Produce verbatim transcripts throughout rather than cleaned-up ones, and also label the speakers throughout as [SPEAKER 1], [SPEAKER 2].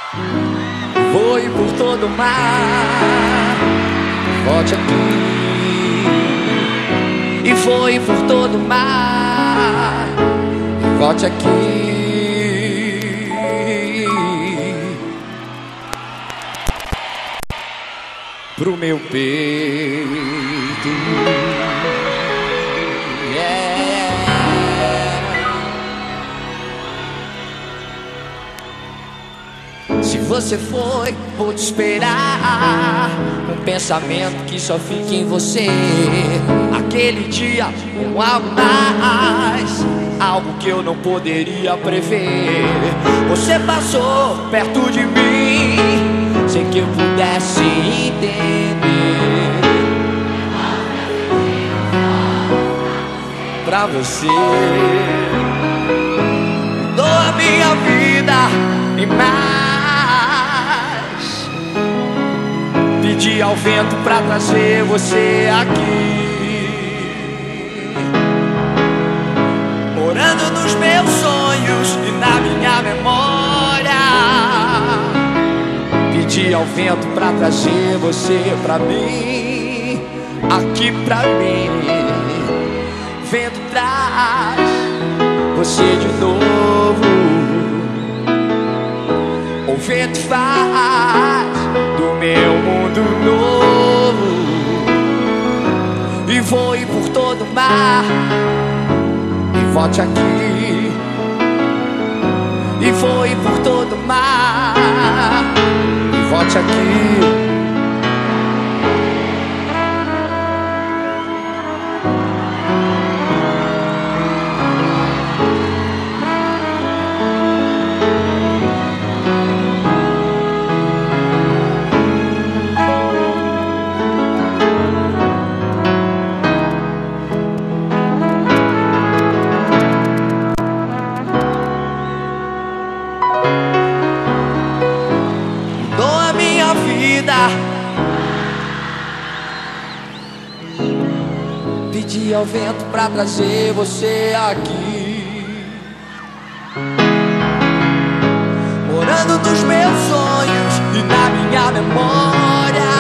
[SPEAKER 1] Voe por todo o mar, volte aqui. E voe por todo o mar, volte aqui. Pro meu peito. Yeah. Se você foi, vou te esperar. Um pensamento que só fica em você. Aquele dia, um algo mais, algo que eu não poderia prever. Você passou perto de mim sem que eu pudesse entender. Pra você dou a minha vida e mais. Pedi ao vento pra trazer você aqui, morando nos meus sonhos e na minha memória. Pedi ao vento pra trazer você pra mim, aqui pra mim. Vento traz você de novo. O vento faz do meu mundo novo. E voe por todo o mar e volte aqui. E voe por todo o mar e volte aqui. Pedi ao vento pra trazer você aqui, morando nos meus sonhos e na minha memória.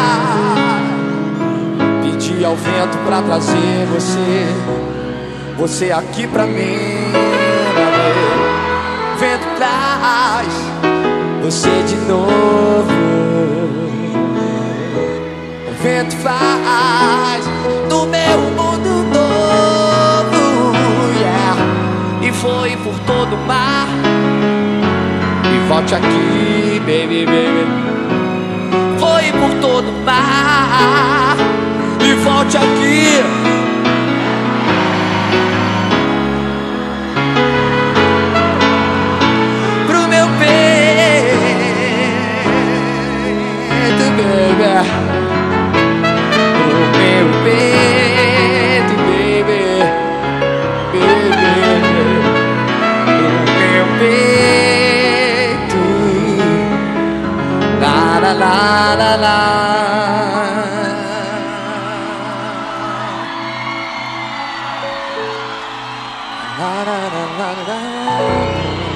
[SPEAKER 1] Pedi ao vento pra trazer você, você aqui pra mim. Vento traz você de novo. O vento faz do meu mundo novo, yeah. E foi por todo o mar e volte aqui, baby, baby. Foi por todo o mar e volte aqui. Pro meu peito, baby. Peito, baby, baby, o meu peito, la la la la la, la la la la la.